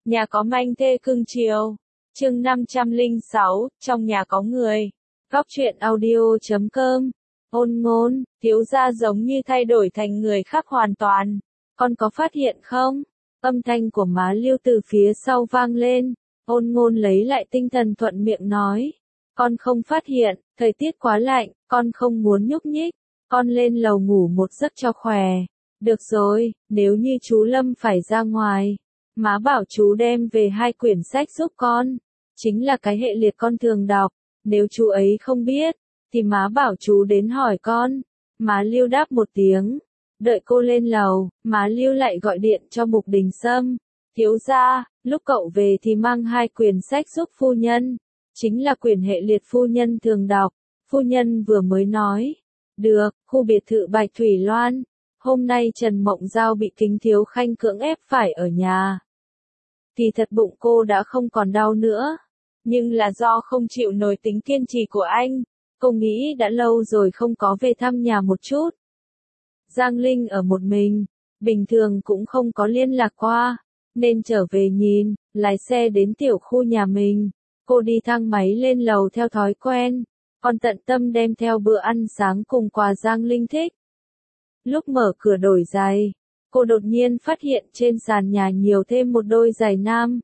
Nhà có manh thê cưng chiều. Chương 506, trong nhà có người. Góc truyện audio.com. Ôn ngôn, thiếu gia giống như thay đổi thành người khác hoàn toàn. Con có phát hiện không? Âm thanh của má Lưu từ phía sau vang lên. Ôn ngôn lấy lại tinh thần thuận miệng nói. Con không phát hiện, thời tiết quá lạnh, con không muốn nhúc nhích. Con lên lầu ngủ một giấc cho khỏe. Được rồi, nếu như chú Lâm phải ra ngoài, má bảo chú đem về 2 quyển sách giúp con. Chính là cái hệ liệt con thường đọc. Nếu chú ấy không biết, thì má bảo chú đến hỏi con. Má Lưu đáp một tiếng. Đợi cô lên lầu, má Lưu lại gọi điện cho Mục Đình Sâm. Thiếu gia, lúc cậu về thì mang 2 quyển sách giúp phu nhân. Chính là quyển hệ liệt phu nhân thường đọc. Phu nhân vừa mới nói. Được, khu biệt thự Bạch Thủy Loan. Hôm nay Trần Mộng Giao bị Kính Thiếu Khanh cưỡng ép phải ở nhà. Thì thật bụng cô đã không còn đau nữa. Nhưng là do không chịu nổi tính kiên trì của anh. Cô nghĩ đã lâu rồi không có về thăm nhà một chút. Giang Linh ở một mình, bình thường cũng không có liên lạc qua, nên trở về nhìn, lái xe đến tiểu khu nhà mình. Cô đi thang máy lên lầu theo thói quen, còn tận tâm đem theo bữa ăn sáng cùng quà Giang Linh thích. Lúc mở cửa đổi giày, cô đột nhiên phát hiện trên sàn nhà nhiều thêm một đôi giày nam.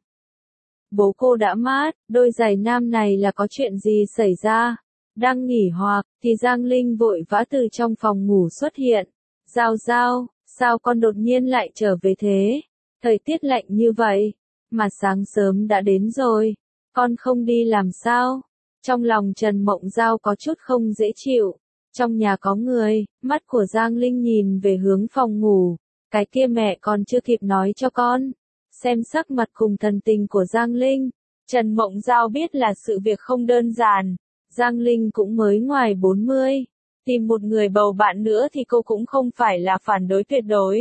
Bố cô đã mát, đôi giày nam này là có chuyện gì xảy ra? Đang nghỉ hoặc, thì Giang Linh vội vã từ trong phòng ngủ xuất hiện. Giao Giao, sao con đột nhiên lại trở về thế? Thời tiết lạnh như vậy, mà sáng sớm đã đến rồi, con không đi làm sao? Trong lòng Trần Mộng Giao có chút không dễ chịu. Trong nhà có người, mắt của Giang Linh nhìn về hướng phòng ngủ. Cái kia mẹ còn chưa kịp nói cho con. Xem sắc mặt cùng thần tình của Giang Linh, Trần Mộng Giao biết là sự việc không đơn giản. Giang Linh cũng mới ngoài 40. Tìm một người bầu bạn nữa thì cô cũng không phải là phản đối tuyệt đối.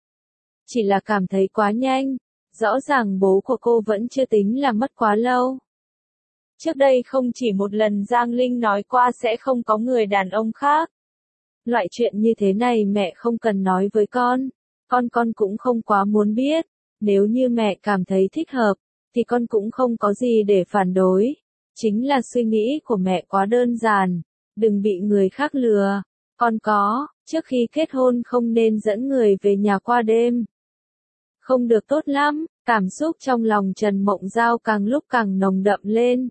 Chỉ là cảm thấy quá nhanh. Rõ ràng bố của cô vẫn chưa tính là mất quá lâu. Trước đây không chỉ một lần Giang Linh nói qua sẽ không có người đàn ông khác. Loại chuyện như thế này mẹ không cần nói với con cũng không quá muốn biết. Nếu như mẹ cảm thấy thích hợp, thì con cũng không có gì để phản đối. Chính là suy nghĩ của mẹ quá đơn giản, đừng bị người khác lừa. Trước khi kết hôn không nên dẫn người về nhà qua đêm. Không được tốt lắm, cảm xúc trong lòng Trần Mộng Giao càng lúc càng nồng đậm lên.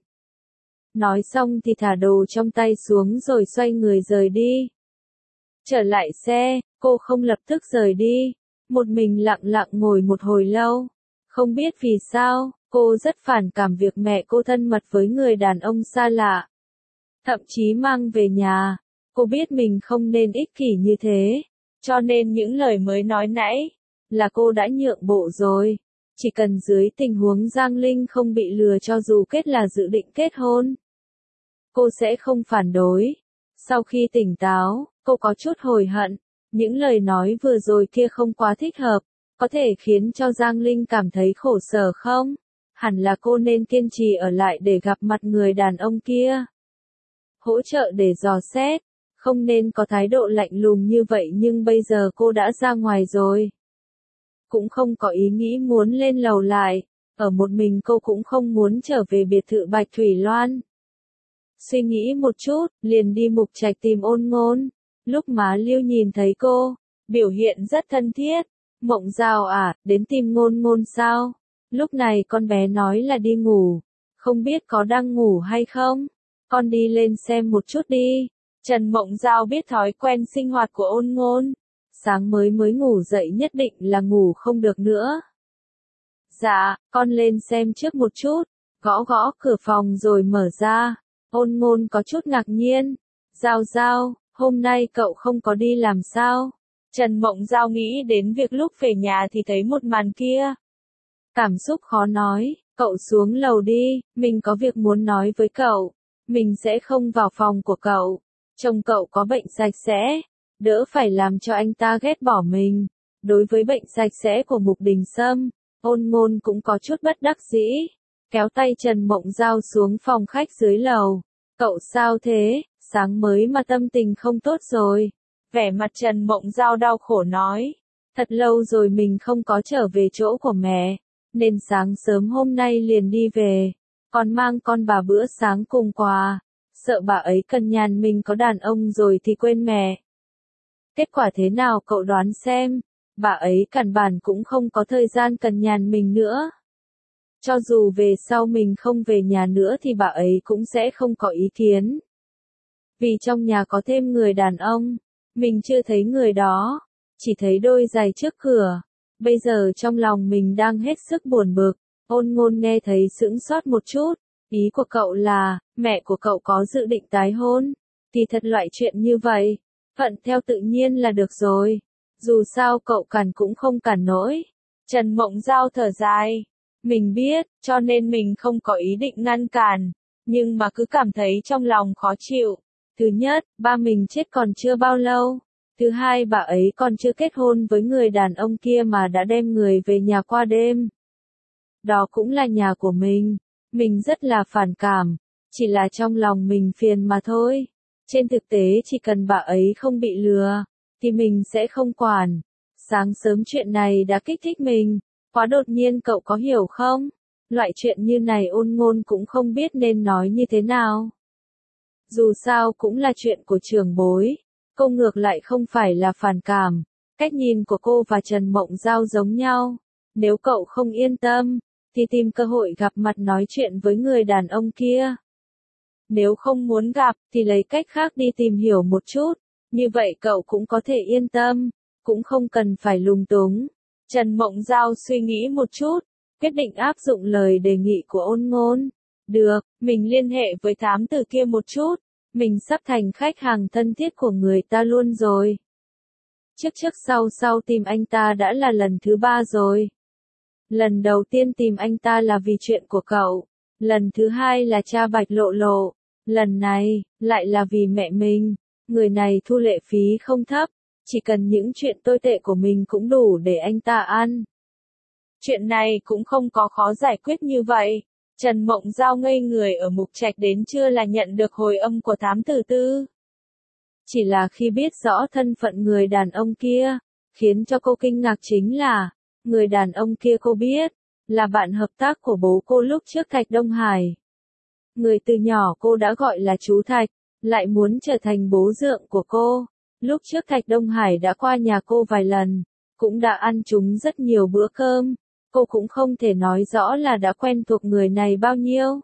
Nói xong thì thả đồ trong tay xuống rồi xoay người rời đi. Trở lại xe, cô không lập tức rời đi. Một mình lặng lặng ngồi một hồi lâu. Không biết vì sao, cô rất phản cảm việc mẹ cô thân mật với người đàn ông xa lạ. Thậm chí mang về nhà. Cô biết mình không nên ích kỷ như thế. Cho nên những lời mới nói nãy, là cô đã nhượng bộ rồi. Chỉ cần dưới tình huống Giang Linh không bị lừa cho dù kết là dự định kết hôn, cô sẽ không phản đối. Sau khi tỉnh táo, cô có chút hối hận. Những lời nói vừa rồi kia không quá thích hợp, có thể khiến cho Giang Linh cảm thấy khổ sở không? Hẳn là cô nên kiên trì ở lại để gặp mặt người đàn ông kia. Hỗ trợ để dò xét, không nên có thái độ lạnh lùng như vậy nhưng bây giờ cô đã ra ngoài rồi. Cũng không có ý nghĩ muốn lên lầu lại, ở một mình cô cũng không muốn trở về biệt thự Bạch Thủy Loan. Suy nghĩ một chút, liền đi Mục Trạch tìm Ôn Ngôn. Lúc má Lưu nhìn thấy cô, biểu hiện rất thân thiết. Mộng Giao à, đến tìm Ngôn Ngôn sao? Lúc này con bé nói là đi ngủ, không biết có đang ngủ hay không? Con đi lên xem một chút đi. Trần Mộng Giao biết thói quen sinh hoạt của Ôn Ngôn. Sáng mới ngủ dậy nhất định là ngủ không được nữa. Dạ, con lên xem trước một chút. Gõ gõ cửa phòng rồi mở ra. Ôn Ngôn có chút ngạc nhiên. Giao Giao, hôm nay cậu không có đi làm sao? Trần Mộng Giao nghĩ đến việc lúc về nhà thì thấy một màn kia. Cảm xúc khó nói, cậu xuống lầu đi, mình có việc muốn nói với cậu. Mình sẽ không vào phòng của cậu. Chồng cậu có bệnh sạch sẽ, đỡ phải làm cho anh ta ghét bỏ mình. Đối với bệnh sạch sẽ của Mục Đình Sâm, Ôn Ngôn cũng có chút bất đắc dĩ. Kéo tay Trần Mộng Giao xuống phòng khách dưới lầu. Cậu sao thế, sáng mới mà tâm tình không tốt rồi. Vẻ mặt Trần Mộng Giao đau khổ nói. Thật lâu rồi mình không có trở về chỗ của mẹ. nên sáng sớm hôm nay liền đi về, còn mang con bà bữa sáng cùng quà, sợ bà ấy cần nhàn mình có đàn ông rồi thì quên mẹ. Kết quả thế nào cậu đoán xem, bà ấy căn bản cũng không có thời gian cần nhàn mình nữa. Cho dù về sau mình không về nhà nữa thì bà ấy cũng sẽ không có ý kiến. Vì trong nhà có thêm người đàn ông, mình chưa thấy người đó, chỉ thấy đôi giày trước cửa. Bây giờ trong lòng mình đang hết sức buồn bực, Ôn Ngôn nghe thấy sững sốt một chút, ý của cậu là, mẹ của cậu có dự định tái hôn, thì thật loại chuyện như vậy, thuận theo tự nhiên là được rồi, dù sao cậu cản cũng không cản nổi. Trần Mộng Giao thở dài, mình biết, cho nên mình không có ý định ngăn cản, nhưng mà cứ cảm thấy trong lòng khó chịu. Thứ nhất, ba mình chết còn chưa bao lâu. Thứ hai, bà ấy còn chưa kết hôn với người đàn ông kia mà đã đem người về nhà qua đêm. Đó cũng là nhà của mình rất là phản cảm, chỉ là trong lòng mình phiền mà thôi. Trên thực tế chỉ cần bà ấy không bị lừa, thì mình sẽ không quản. Sáng sớm chuyện này đã kích thích mình, quá đột nhiên cậu có hiểu không? Loại chuyện như này Ôn Ngôn cũng không biết nên nói như thế nào. Dù sao cũng là chuyện của trưởng bối, cô ngược lại không phải là phản cảm, cách nhìn của cô và Trần Mộng Giao giống nhau. Nếu cậu không yên tâm, thì tìm cơ hội gặp mặt nói chuyện với người đàn ông kia. Nếu không muốn gặp, thì lấy cách khác đi tìm hiểu một chút, như vậy cậu cũng có thể yên tâm, cũng không cần phải lung túng. Trần Mộng Giao suy nghĩ một chút, quyết định áp dụng lời đề nghị của Ôn Ngôn. Được, mình liên hệ với thám tử kia một chút, mình sắp thành khách hàng thân thiết của người ta luôn rồi. Trước sau tìm anh ta đã là lần thứ 3 rồi. Lần đầu tiên tìm anh ta là vì chuyện của cậu, lần thứ hai là cha Bạch Lộ Lộ, lần này, lại là vì mẹ mình. Người này thu lệ phí không thấp, chỉ cần những chuyện tồi tệ của mình cũng đủ để anh ta ăn. Chuyện này cũng không có khó giải quyết như vậy. Trần Mộng Giao ngây người ở Mục Trạch đến trưa là nhận được hồi âm của thám tử Tư. Chỉ là khi biết rõ thân phận người đàn ông kia, khiến cho cô kinh ngạc chính là, người đàn ông kia cô biết, là bạn hợp tác của bố cô lúc trước Thạch Đông Hải. Người từ nhỏ cô đã gọi là chú Thạch, lại muốn trở thành bố dượng của cô. Lúc trước Thạch Đông Hải đã qua nhà cô vài lần, cũng đã ăn chúng rất nhiều bữa cơm. Cô cũng không thể nói rõ là đã quen thuộc người này bao nhiêu.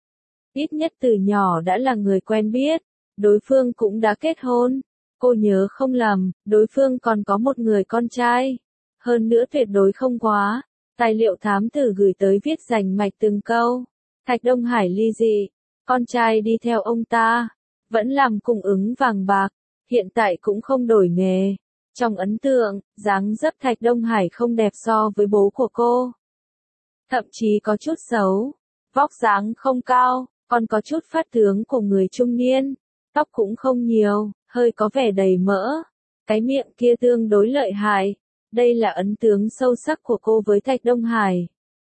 Ít nhất từ nhỏ đã là người quen biết, đối phương cũng đã kết hôn. Cô nhớ không lầm, đối phương còn có một người con trai. Hơn nữa tuyệt đối không quá. Tài liệu thám tử gửi tới viết rành mạch từng câu. Thạch Đông Hải ly dị, con trai đi theo ông ta, vẫn làm cung ứng vàng bạc, hiện tại cũng không đổi nghề. Trong ấn tượng, dáng dấp Thạch Đông Hải không đẹp so với bố của cô. Thậm chí có chút xấu, vóc dáng không cao, còn có chút phát tướng của người trung niên. Tóc cũng không nhiều, hơi có vẻ đầy mỡ. Cái miệng kia tương đối lợi hại. Đây là ấn tượng sâu sắc của cô với Thạch Đông Hải.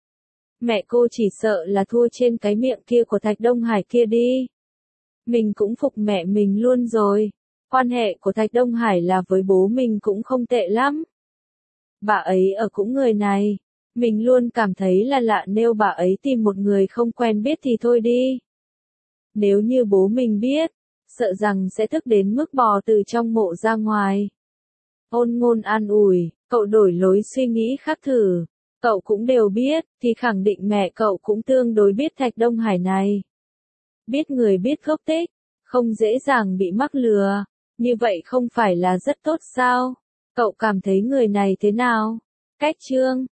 Mẹ cô chỉ sợ là thua trên cái miệng kia của Thạch Đông Hải kia đi. Mình cũng phục mẹ mình luôn rồi. Quan hệ của Thạch Đông Hải là với bố mình cũng không tệ lắm. Bà ấy ở cũng người này. Mình luôn cảm thấy là lạ nếu bà ấy tìm một người không quen biết thì thôi đi. Nếu như bố mình biết, sợ rằng sẽ tức đến mức bò từ trong mộ ra ngoài. Ôn Ngôn an ủi, cậu đổi lối suy nghĩ khác thử. Cậu cũng đều biết, thì khẳng định mẹ cậu cũng tương đối biết Thạch Đông Hải này. Biết người biết gốc tích, không dễ dàng bị mắc lừa. Như vậy không phải là rất tốt sao? Cậu cảm thấy người này thế nào? Cách chương